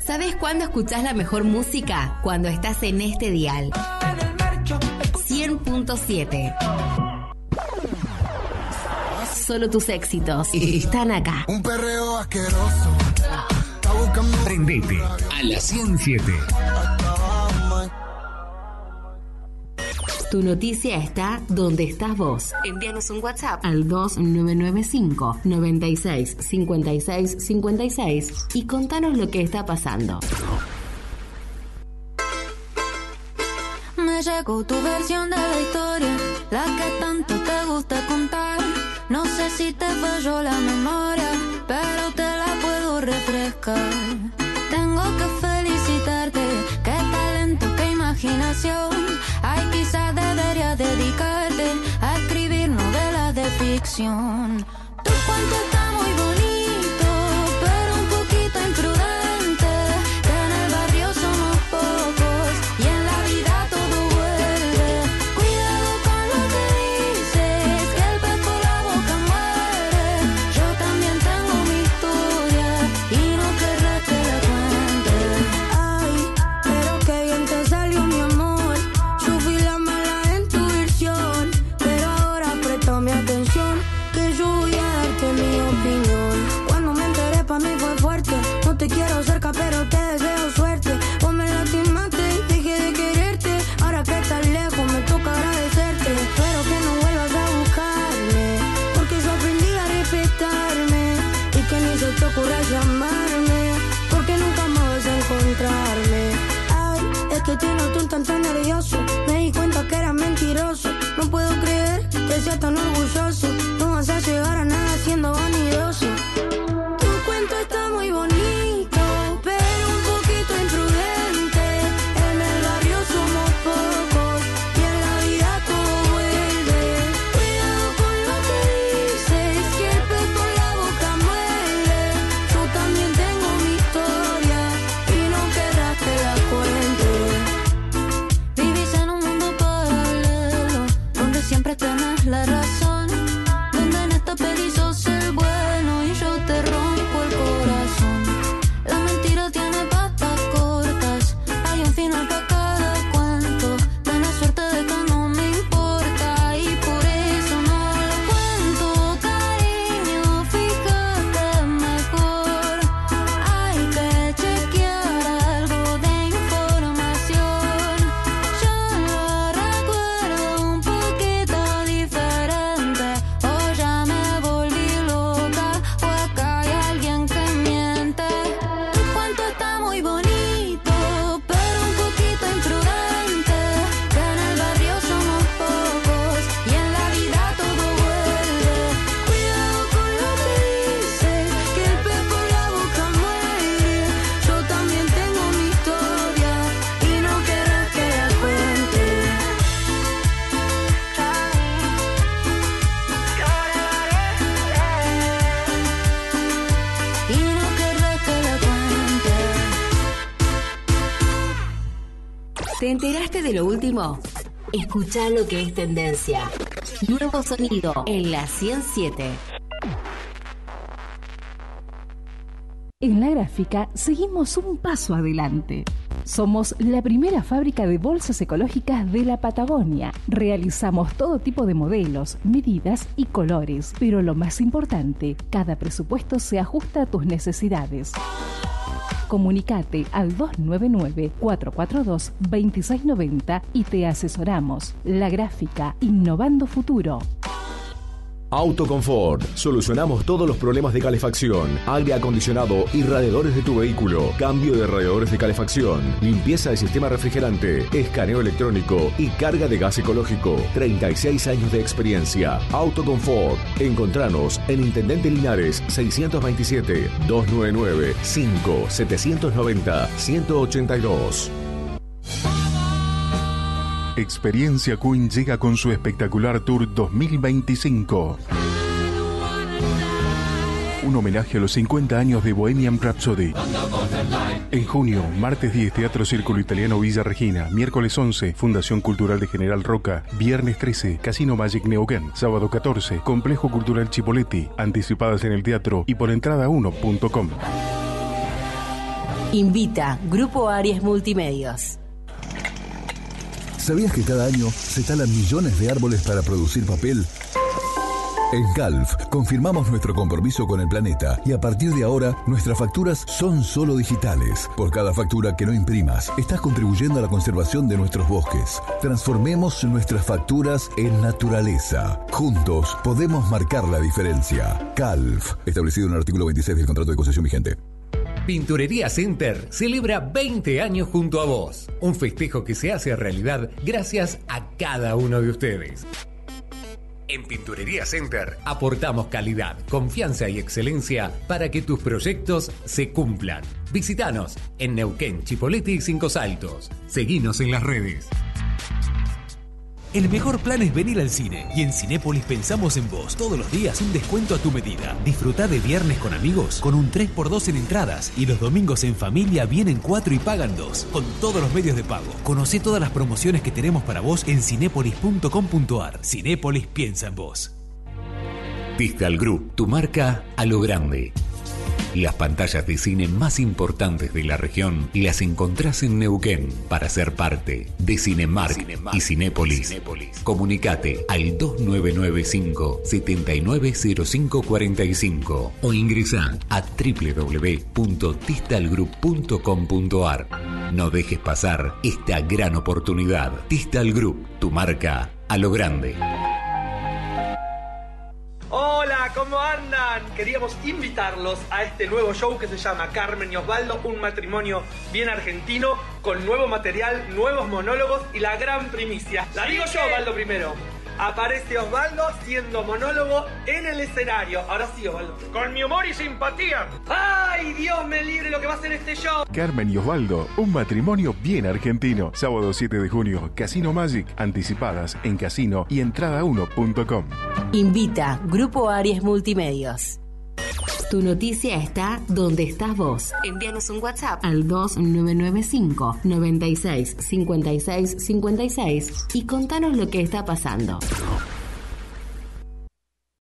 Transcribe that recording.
¿Sabés cuándo escuchás la mejor música? Cuando estás en este dial. 100.7. Solo tus éxitos están acá. Un perreo asqueroso. Prendete a la 107. Tu noticia está donde estás vos. Envíanos un WhatsApp al 2995 96 56 56 y contanos lo que está pasando. Me llegó tu versión de la historia, la que tanto te gusta contar. No sé si te falló la memoria, pero te la puedo refrescar. Tengo que felicitarte, qué talento, qué imaginación. Ay, quizás debería dedicarte a escribir novelas de ficción. Tu cuento está muy bonito, pero un poquito imprudente. Que en el barrio somos pocos y en la vida todo vuelve. Cuidado con lo que dices, que el pez por la boca muere. Yo también tengo mi historia y no querrás que la cuente. Ay, pero qué bien te salió, mi amor. Yo fui la mala en tu versión, pero ahora presta mi atención, que yo voy a darte mi opinión. Cuando me enteré pa' mí fue fuerte. No te quiero cerca pero te deseo suerte. Vos me lastimaste y dejé de quererte. Ahora que estás lejos me toca agradecerte. Espero que no vuelvas a buscarme, porque yo aprendí a respetarme. Y que ni se te ocurra llamarme, porque nunca más vas a encontrarme. Ay, es que te noto un tanto nervioso. Me di cuenta que era mentiroso. No puedo creer que seas tan orgulloso. No vas a llegar a nada siendo vanidoso. Tu cuento está muy bonito, pero un poquito imprudente. En el barrio somos pocos y en la vida todo vuelve. Cuidado con lo que dices, que el pez por la boca muere. Yo también tengo mi historia y no querrás que la cuente. Vivís en un mundo paralelo, donde siempre tenés la razón, donde en esta peli sos el bueno y yo te rompo el corazón. La mentira tiene patas cortas, hay un final para cada cuento. Tenés suerte de que no me importa y por eso no lo cuento. Cariño, fíjate mejor, hay que chequear algo de información. Yo lo recuerdo un poquito diferente, o ya me volví loca, o acá hay alguien que miente. Tu cuento está muy bonito, pero un poquito imprudente. Que en el barrio somos pocos y en la vida todo vuelve. Cuidado con lo que dices, que el pez por la boca muere. Yo también tengo mi historia y no querrás que la cuente. Y no querrás que la cuente. ¿Te enteraste de lo último? Escuchá lo que es tendencia. Nuevo sonido en la 107. En la gráfica seguimos un paso adelante. Somos la primera fábrica de bolsas ecológicas de la Patagonia. Realizamos todo tipo de modelos, medidas y colores. Pero lo más importante, cada presupuesto se ajusta a tus necesidades. Comunicate al 299-442-2690 y te asesoramos. La gráfica, innovando futuro. Autoconfort. Solucionamos todos los problemas de calefacción, aire acondicionado y radiadores de tu vehículo. Cambio de radiadores de calefacción, limpieza de sistema refrigerante, escaneo electrónico y carga de gas ecológico. 36 años de experiencia. Autoconfort. Encontranos en Intendente Linares 627 299 5 790 182. Experiencia Queen llega con su espectacular Tour 2025. Un homenaje a los 50 años de Bohemian Rhapsody. En junio, martes 10, Teatro Círculo Italiano Villa Regina. Miércoles 11, Fundación Cultural de General Roca. Viernes 13, Casino Magic Neuquén. Sábado 14, Complejo Cultural Chipoleti. Anticipadas en el teatro y por entrada1.com. Invita Grupo Aries Multimedios. ¿Sabías que cada año se talan millones de árboles para producir papel? En Calf confirmamos nuestro compromiso con el planeta y a partir de ahora nuestras facturas son solo digitales. Por cada factura que no imprimas, estás contribuyendo a la conservación de nuestros bosques. Transformemos nuestras facturas en naturaleza. Juntos podemos marcar la diferencia. Calf, establecido en el artículo 26 del contrato de concesión vigente. Pinturería Center celebra 20 años junto a vos. Un festejo que se hace realidad gracias a cada uno de ustedes. En Pinturería Center aportamos calidad, confianza y excelencia para que tus proyectos se cumplan. Visítanos en Neuquén, Chipolete y Cinco Saltos. Seguinos en las redes. El mejor plan es venir al cine y en Cinépolis pensamos en vos. Todos los días un descuento a tu medida. Disfrutá de viernes con amigos con un 3x2 en entradas y los domingos en familia vienen 4 y pagan 2 con todos los medios de pago. Conocé todas las promociones que tenemos para vos en cinépolis.com.ar. Cinépolis piensa en vos. Distal Group, tu marca a lo grande. Las pantallas de cine más importantes de la región las encontrás en Neuquén. Para ser parte de Cinemark y Cinépolis, comunicate al 2905-790545 o ingresá a www.distalgroup.com.ar. No dejes pasar esta gran oportunidad. Distal Group, tu marca a lo grande. Hola, ¿cómo andan? Queríamos invitarlos a este nuevo show que se llama Carmen y Osvaldo, un matrimonio bien argentino, con nuevo material, nuevos monólogos y la gran primicia. La digo yo, Osvaldo, primero. Aparece Osvaldo siendo monólogo en el escenario. Ahora sí, Osvaldo. Con mi humor y simpatía. ¡Ay, Dios me libre lo que va a ser este show! Carmen y Osvaldo, un matrimonio bien argentino. Sábado 7 de junio, Casino Magic. Anticipadas en casino y entrada1.com. Invita Grupo Aries Multimedios. Tu noticia está donde estás vos. Envíanos un WhatsApp al 2995 96 56 56 y contanos lo que está pasando.